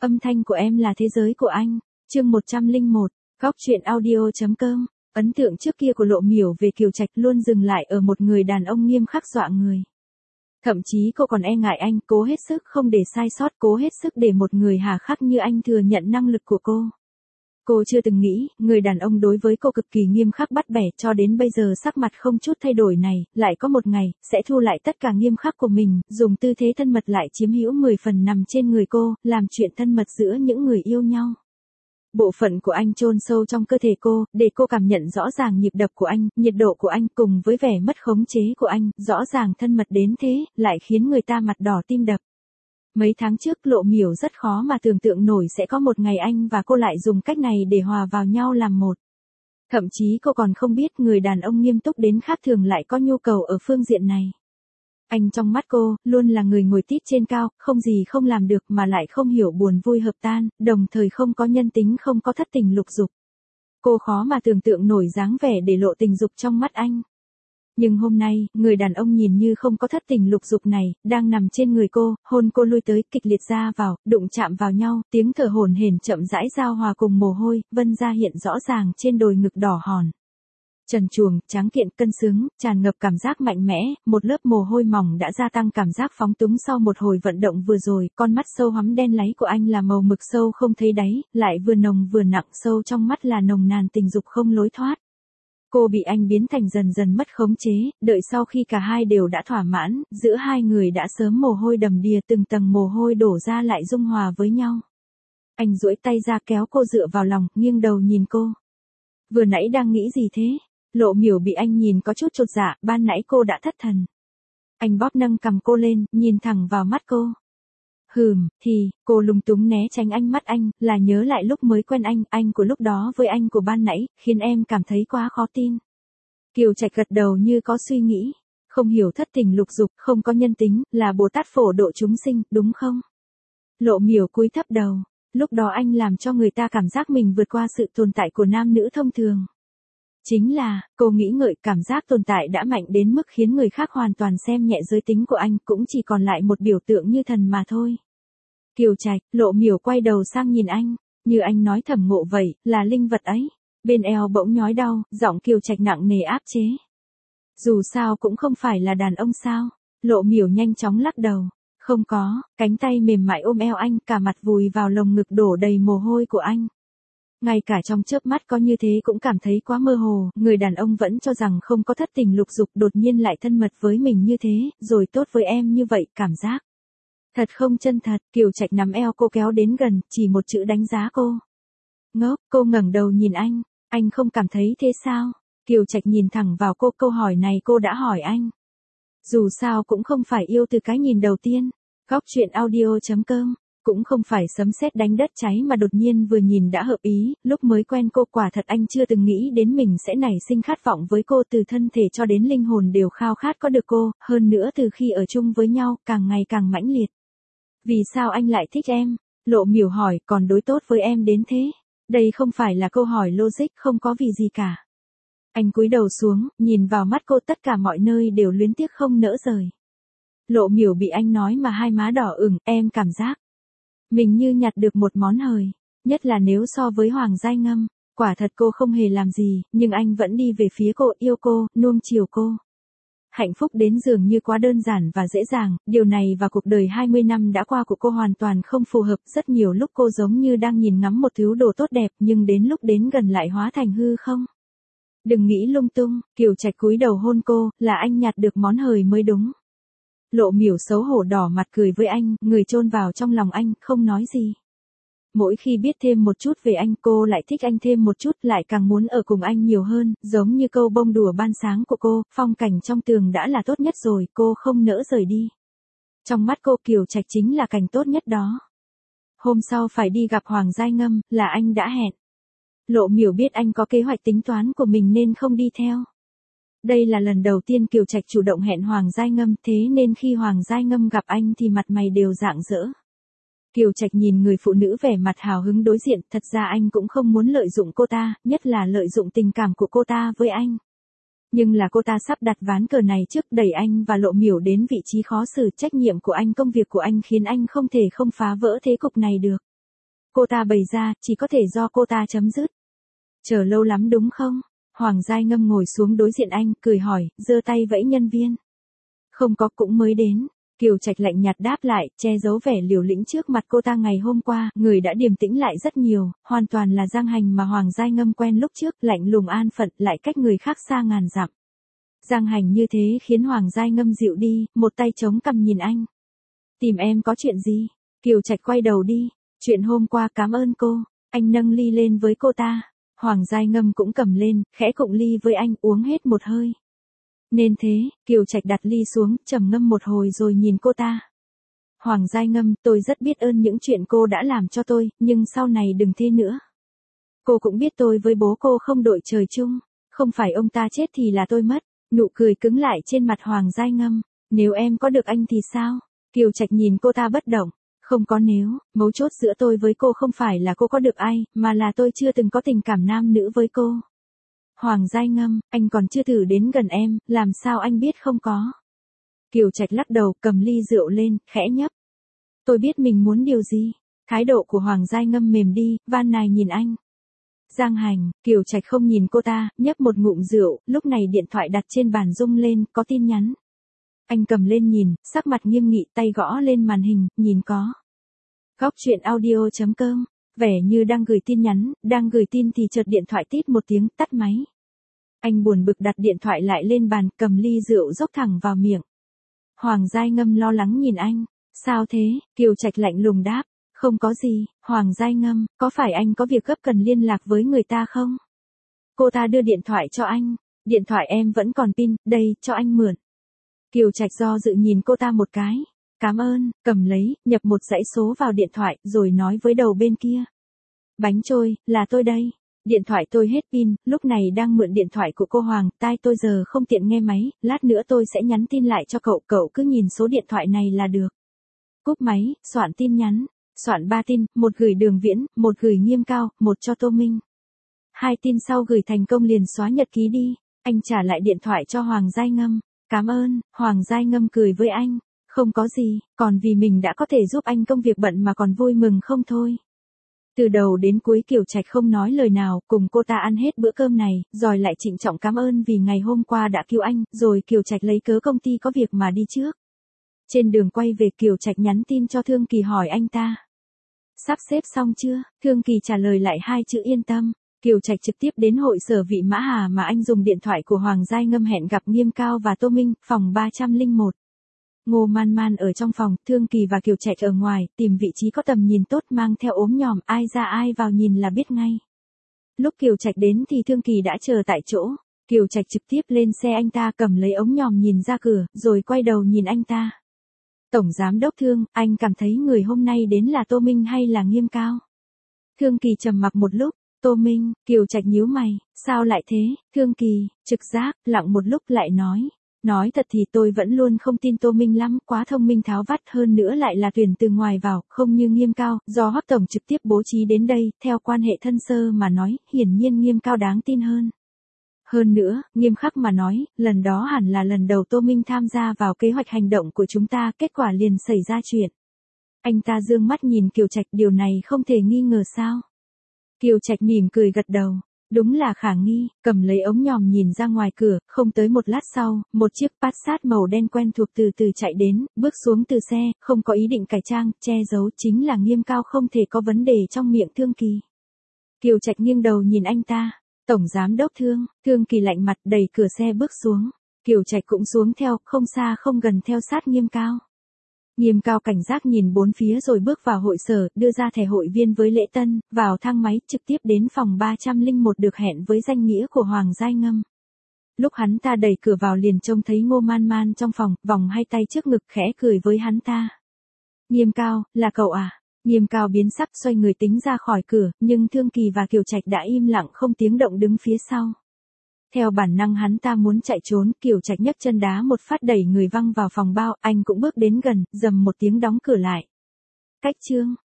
Âm thanh của em là thế giới của anh. Chương 101, Góc truyện audio.com. Ấn tượng trước kia của Lộ Miểu về Kiều Trạch luôn dừng lại ở một người đàn ông nghiêm khắc dọa người. Thậm chí cô còn e ngại anh, cố hết sức không để sai sót, cố hết sức để một người hà khắc như anh thừa nhận năng lực của cô. Cô chưa từng nghĩ, người đàn ông đối với cô cực kỳ nghiêm khắc bắt bẻ, cho đến bây giờ sắc mặt không chút thay đổi này, lại có một ngày, sẽ thu lại tất cả nghiêm khắc của mình, dùng tư thế thân mật lại chiếm hữu 10 phần nằm trên người cô, làm chuyện thân mật giữa những người yêu nhau. Bộ phận của anh chôn sâu trong cơ thể cô, để cô cảm nhận rõ ràng nhịp đập của anh, nhiệt độ của anh cùng với vẻ mất khống chế của anh, rõ ràng thân mật đến thế, lại khiến người ta mặt đỏ tim đập. Mấy tháng trước Lộ Miểu rất khó mà tưởng tượng nổi sẽ có một ngày anh và cô lại dùng cách này để hòa vào nhau làm một. Thậm chí cô còn không biết người đàn ông nghiêm túc đến khác thường lại có nhu cầu ở phương diện này. Anh trong mắt cô, luôn là người ngồi tít trên cao, không gì không làm được mà lại không hiểu buồn vui hợp tan, đồng thời không có nhân tính, không có thất tình lục dục. Cô khó mà tưởng tượng nổi dáng vẻ để lộ tình dục trong mắt anh. Nhưng hôm nay, người đàn ông nhìn như không có thất tình lục dục này, đang nằm trên người cô, hôn cô lui tới, kịch liệt ra vào, đụng chạm vào nhau, tiếng thở hổn hển chậm rãi giao hòa cùng mồ hôi, vân ra hiện rõ ràng trên đồi ngực đỏ hòn. Trần truồng, tráng kiện, cân xứng, tràn ngập cảm giác mạnh mẽ, một lớp mồ hôi mỏng đã gia tăng cảm giác phóng túng sau một hồi vận động vừa rồi, con mắt sâu hoắm đen láy của anh là màu mực sâu không thấy đáy, lại vừa nồng vừa nặng, sâu trong mắt là nồng nàn tình dục không lối thoát. Cô bị anh biến thành dần dần mất khống chế, đợi sau khi cả hai đều đã thỏa mãn, giữa hai người đã sớm mồ hôi đầm đìa, từng tầng mồ hôi đổ ra lại dung hòa với nhau. Anh duỗi tay ra kéo cô dựa vào lòng, nghiêng đầu nhìn cô. Vừa nãy đang nghĩ gì thế? Lộ Miểu bị anh nhìn có chút chột dạ, ban nãy cô đã thất thần. Anh bóp nâng cằm cô lên, nhìn thẳng vào mắt cô. Thì, cô lúng túng né tránh ánh mắt anh, là nhớ lại lúc mới quen anh của lúc đó với anh của ban nãy, khiến em cảm thấy quá khó tin. Kiều Trạch gật đầu như có suy nghĩ, không hiểu thất tình lục dục, không có nhân tính, là Bồ Tát phổ độ chúng sinh, đúng không? Lộ Miểu cúi thấp đầu, lúc đó anh làm cho người ta cảm giác mình vượt qua sự tồn tại của nam nữ thông thường. Chính là, cô nghĩ ngợi cảm giác tồn tại đã mạnh đến mức khiến người khác hoàn toàn xem nhẹ giới tính của anh, cũng chỉ còn lại một biểu tượng như thần mà thôi. Kiều Trạch, Lộ Miểu quay đầu sang nhìn anh, như anh nói thầm ngộ vậy, là linh vật ấy. Bên eo bỗng nhói đau, giọng Kiều Trạch nặng nề áp chế. Dù sao cũng không phải là đàn ông sao? Lộ Miểu nhanh chóng lắc đầu. Không có, cánh tay mềm mại ôm eo anh, cả mặt vùi vào lồng ngực đổ đầy mồ hôi của anh. Ngay cả trong chớp mắt có như thế cũng cảm thấy quá mơ hồ, người đàn ông vẫn cho rằng không có thất tình lục dục, đột nhiên lại thân mật với mình như thế, rồi tốt với em như vậy, cảm giác. Thật không chân thật. Kiều Trạch nắm eo cô kéo đến gần, chỉ một chữ đánh giá cô. Ngốc, cô ngẩng đầu nhìn anh không cảm thấy thế sao? Kiều Trạch nhìn thẳng vào cô, câu hỏi này cô đã hỏi anh. Dù sao cũng không phải yêu từ cái nhìn đầu tiên. Góc truyện audio.com. Cũng không phải sấm sét đánh đất cháy mà đột nhiên vừa nhìn đã hợp ý, lúc mới quen cô quả thật anh chưa từng nghĩ đến mình sẽ nảy sinh khát vọng với cô, từ thân thể cho đến linh hồn đều khao khát có được cô, hơn nữa từ khi ở chung với nhau, càng ngày càng mãnh liệt. Vì sao anh lại thích em? Lộ Miểu hỏi, còn đối tốt với em đến thế? Đây không phải là câu hỏi logic, không có vì gì cả. Anh cúi đầu xuống, nhìn vào mắt cô, tất cả mọi nơi đều luyến tiếc không nỡ rời. Lộ Miểu bị anh nói mà hai má đỏ ửng, em cảm giác mình như nhặt được một món hời, nhất là nếu so với Hoàng Giai Ngâm, quả thật cô không hề làm gì, nhưng anh vẫn đi về phía cô, yêu cô, nuông chiều cô. Hạnh phúc đến dường như quá đơn giản và dễ dàng, điều này và cuộc đời 20 năm đã qua của cô hoàn toàn không phù hợp, rất nhiều lúc cô giống như đang nhìn ngắm một thứ đồ tốt đẹp, nhưng đến lúc đến gần lại hóa thành hư không. Đừng nghĩ lung tung. Kiều Trạch cúi đầu hôn cô, là anh nhặt được món hời mới đúng. Lộ Miểu xấu hổ đỏ mặt cười với anh, người chôn vào trong lòng anh, không nói gì. Mỗi khi biết thêm một chút về anh, cô lại thích anh thêm một chút, lại càng muốn ở cùng anh nhiều hơn, giống như câu bông đùa ban sáng của cô, phong cảnh trong tường đã là tốt nhất rồi, cô không nỡ rời đi. Trong mắt cô, Kiều Trạch chính là cảnh tốt nhất đó. Hôm sau phải đi gặp Hoàng Giai Ngâm, là anh đã hẹn. Lộ Miểu biết anh có kế hoạch tính toán của mình nên không đi theo. Đây là lần đầu tiên Kiều Trạch chủ động hẹn Hoàng Giai Ngâm, thế nên khi Hoàng Giai Ngâm gặp anh thì mặt mày đều rạng rỡ. Kiều Trạch nhìn người phụ nữ vẻ mặt hào hứng đối diện, thật ra anh cũng không muốn lợi dụng cô ta, nhất là lợi dụng tình cảm của cô ta với anh. Nhưng là cô ta sắp đặt ván cờ này trước, đẩy anh và Lộ Miểu đến vị trí khó xử, trách nhiệm của anh, công việc của anh khiến anh không thể không phá vỡ thế cục này được. cô ta bày ra, chỉ có thể do cô ta chấm dứt. Chờ lâu lắm đúng không? Hoàng Giai Ngâm ngồi xuống đối diện anh, cười hỏi, giơ tay vẫy nhân viên. Không có, cũng mới đến. Kiều Trạch lạnh nhạt đáp lại, che giấu vẻ liều lĩnh trước mặt cô ta ngày hôm qua, người đã điềm tĩnh lại rất nhiều, hoàn toàn là Giang Hành mà Hoàng Giai Ngâm quen lúc trước, lạnh lùng an phận, lại cách người khác xa ngàn dặm. Giang Hành như thế khiến Hoàng Giai Ngâm dịu đi, một tay chống cằm nhìn anh. Tìm em có chuyện gì? Kiều Trạch quay đầu đi. Chuyện hôm qua cảm ơn cô. Anh nâng ly lên với cô ta. Hoàng Giai Ngâm cũng cầm lên, khẽ cụng ly với anh, uống hết một hơi. Nên thế, Kiều Trạch đặt ly xuống, trầm ngâm một hồi rồi nhìn cô ta. Hoàng Giai Ngâm, tôi rất biết ơn những chuyện cô đã làm cho tôi, nhưng sau này đừng thế nữa. Cô cũng biết tôi với bố cô không đội trời chung, không phải ông ta chết thì là tôi mất. Nụ cười cứng lại trên mặt Hoàng Giai Ngâm. Nếu em có được anh thì sao? Kiều Trạch nhìn cô ta bất động. Không có nếu, mấu chốt giữa tôi với cô không phải là cô có được ai, mà là tôi chưa từng có tình cảm nam nữ với cô. Hoàng Giai Ngâm, anh còn chưa thử đến gần em, làm sao anh biết không có? Kiều Trạch lắc đầu, cầm ly rượu lên, khẽ nhấp. Tôi biết mình muốn điều gì. Thái độ của Hoàng Giai Ngâm mềm đi, van nài nhìn anh. Giang Hành, Kiều Trạch không nhìn cô ta, nhấp một ngụm rượu, lúc này điện thoại đặt trên bàn rung lên, có tin nhắn. Anh cầm lên nhìn, sắc mặt nghiêm nghị, tay gõ lên màn hình, nhìn có. Góc truyện audio.com, vẻ như đang gửi tin nhắn, đang gửi tin thì chợt điện thoại tít một tiếng, tắt máy. Anh buồn bực đặt điện thoại lại lên bàn, cầm ly rượu dốc thẳng vào miệng. Hoàng Giai Ngâm lo lắng nhìn anh, sao thế? Kiều Trạch lạnh lùng đáp, không có gì. Hoàng Giai Ngâm, có phải anh có việc gấp cần liên lạc với người ta không? Cô ta đưa điện thoại cho anh, điện thoại em vẫn còn pin, đây, cho anh mượn. Kiều Trạch do dự nhìn cô ta một cái. Cảm ơn, cầm lấy, nhập một dãy số vào điện thoại, rồi nói với đầu bên kia. Bánh trôi, là tôi đây. Điện thoại tôi hết pin, lúc này đang mượn điện thoại của cô Hoàng, tai tôi giờ không tiện nghe máy, lát nữa tôi sẽ nhắn tin lại cho cậu, cậu cứ nhìn số điện thoại này là được. Cúp máy, soạn tin nhắn. Soạn 3 tin, một gửi Đường Viễn, một gửi Nghiêm Cao, một cho Tô Minh. 2 tin sau gửi thành công liền xóa nhật ký đi. Anh trả lại điện thoại cho Hoàng Giai Ngâm. Cảm ơn. Hoàng Giai Ngâm cười với anh. Không có gì, còn vì mình đã có thể giúp anh công việc bận mà còn vui mừng không thôi. Từ đầu đến cuối Kiều Trạch không nói lời nào, cùng cô ta ăn hết bữa cơm này, rồi lại trịnh trọng cảm ơn vì ngày hôm qua đã cứu anh, rồi Kiều Trạch lấy cớ công ty có việc mà đi trước. Trên đường quay về Kiều Trạch nhắn tin cho Thương Kỳ hỏi anh ta. Sắp xếp xong chưa? Thương Kỳ trả lời lại 2 chữ yên tâm. Kiều Trạch trực tiếp đến hội sở Vị Mã Hà mà anh dùng điện thoại của Hoàng Giai Ngâm hẹn gặp Nghiêm Cao và Tô Minh, phòng 301. Ngô Man Man ở trong phòng, Thương Kỳ và Kiều Trạch ở ngoài, tìm vị trí có tầm nhìn tốt mang theo ốm nhòm, ai ra ai vào nhìn là biết ngay. Lúc Kiều Trạch đến thì Thương Kỳ đã chờ tại chỗ. Kiều Trạch trực tiếp lên xe anh ta cầm lấy ống nhòm nhìn ra cửa, rồi quay đầu nhìn anh ta. Tổng Giám Đốc Thương, anh cảm thấy người hôm nay đến là Tô Minh hay là Nghiêm Cao? Thương Kỳ trầm mặc một lúc, Tô Minh. Kiều Trạch nhíu mày, sao lại thế? Thương Kỳ, trực giác, lặng một lúc lại nói. Nói thật thì tôi vẫn luôn không tin Tô Minh lắm, quá thông minh tháo vắt, hơn nữa lại là tuyển từ ngoài vào, không như Nghiêm Cao, do Hoắc Tổng trực tiếp bố trí đến đây, theo quan hệ thân sơ mà nói, hiển nhiên Nghiêm Cao đáng tin hơn. Hơn nữa, nghiêm khắc mà nói, lần đó hẳn là lần đầu Tô Minh tham gia vào kế hoạch hành động của chúng ta, kết quả liền xảy ra chuyện. Anh ta dương mắt nhìn Kiều Trạch, điều này không thể nghi ngờ sao? Kiều Trạch mỉm cười gật đầu. Đúng là khả nghi, cầm lấy ống nhòm nhìn ra ngoài cửa, không tới một lát sau, một chiếc Passat màu đen quen thuộc từ từ chạy đến, bước xuống từ xe, không có ý định cải trang, che giấu, chính là Nghiêm Cao không thể có vấn đề trong miệng Thương Kỳ. Kiều Trạch nghiêng đầu nhìn anh ta, Tổng Giám Đốc Thương. Thương Kỳ lạnh mặt đẩy cửa xe bước xuống, Kiều Trạch cũng xuống theo, không xa không gần theo sát Nghiêm Cao. Nghiêm Cao cảnh giác nhìn bốn phía rồi bước vào hội sở, đưa ra thẻ hội viên với lễ tân, vào thang máy, trực tiếp đến phòng 301 được hẹn với danh nghĩa của Hoàng Giai Ngâm. Lúc hắn ta đẩy cửa vào liền trông thấy Ngô Man Man trong phòng, vòng hai tay trước ngực khẽ cười với hắn ta. Nghiêm Cao, là cậu à? Nghiêm Cao biến sắc xoay người tính ra khỏi cửa, nhưng Thương Kỳ và Kiều Trạch đã im lặng không tiếng động đứng phía sau. Theo bản năng hắn ta muốn chạy trốn, Kiều Trạch nhấc chân đá một phát đẩy người văng vào phòng bao, anh cũng bước đến gần, rầm một tiếng đóng cửa lại. Cách chương